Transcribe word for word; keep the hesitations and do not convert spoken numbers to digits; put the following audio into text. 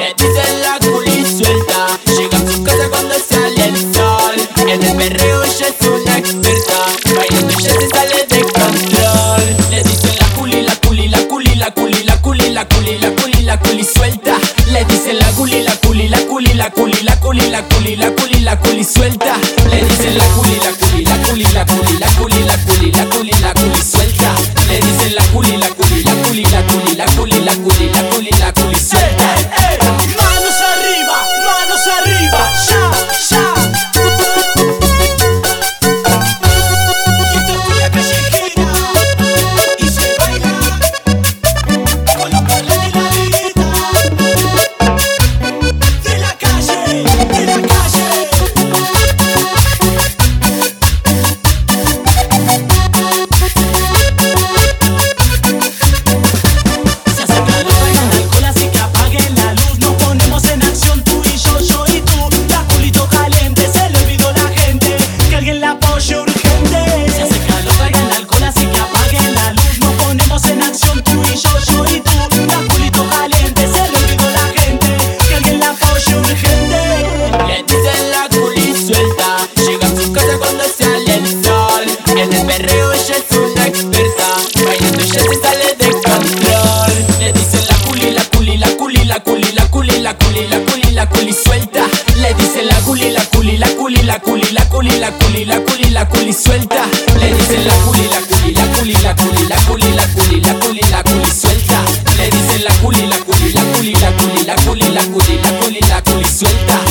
Le dicen la culi suelta, llega a su casa cuando sale el sol. En el perreo ella es una experta, bailando ella se sale de control. Le dicen la culi, la culi, la culi, la culi, la culi, la culi, la culi, la culi suelta. Le dicen la culi, la culi, la culi, la culi, la culi, la culi, la culi, la culi suelta. Le dicen la culi, la culi, la culi, la culi, la culi, la culi, la culi, la culi suelta. Le dicen la culi, la culi, la culi, la culi, la culi, la culi, la culi, la culi suelta. Ey, ey, manos arriba, manos arriba, ya, ya. Y esto es cumbia callejera y se baila con los perros de la vida, de la calle, de la calle. Se acerca los traigan alcohol, así que apaguen la luz. Nos ponemos en acción tú y yo, yo y tú. La culito caliente, se le olvidó la gente, que alguien la apoye urgente. Se acerca los traigan alcohol, así que apaguen la luz. Nos ponemos en acción tú y yo, yo y tú. La culito caliente, se le olvidó la gente, que alguien la apoye urgente. Le dicen la culi suelta, llega a su casa cuando sale el sol. En el perreo ella es una experta, bailando ella se sale de control. Le dicen la culi, la culi, la culi, la culi, la culi, la culi, la culi, la culi suelta. Le dicen la culi, la culi, la culi, la culi, la culi, la culi, la culi, la culi suelta. Le dicen la culi, la culi, la culi, la culi, la culi, la culi, la culi, la culi suelta. Le dicen la culi, la culi, la culi, la culi, la culi, la culi, la culi, la culi suelta.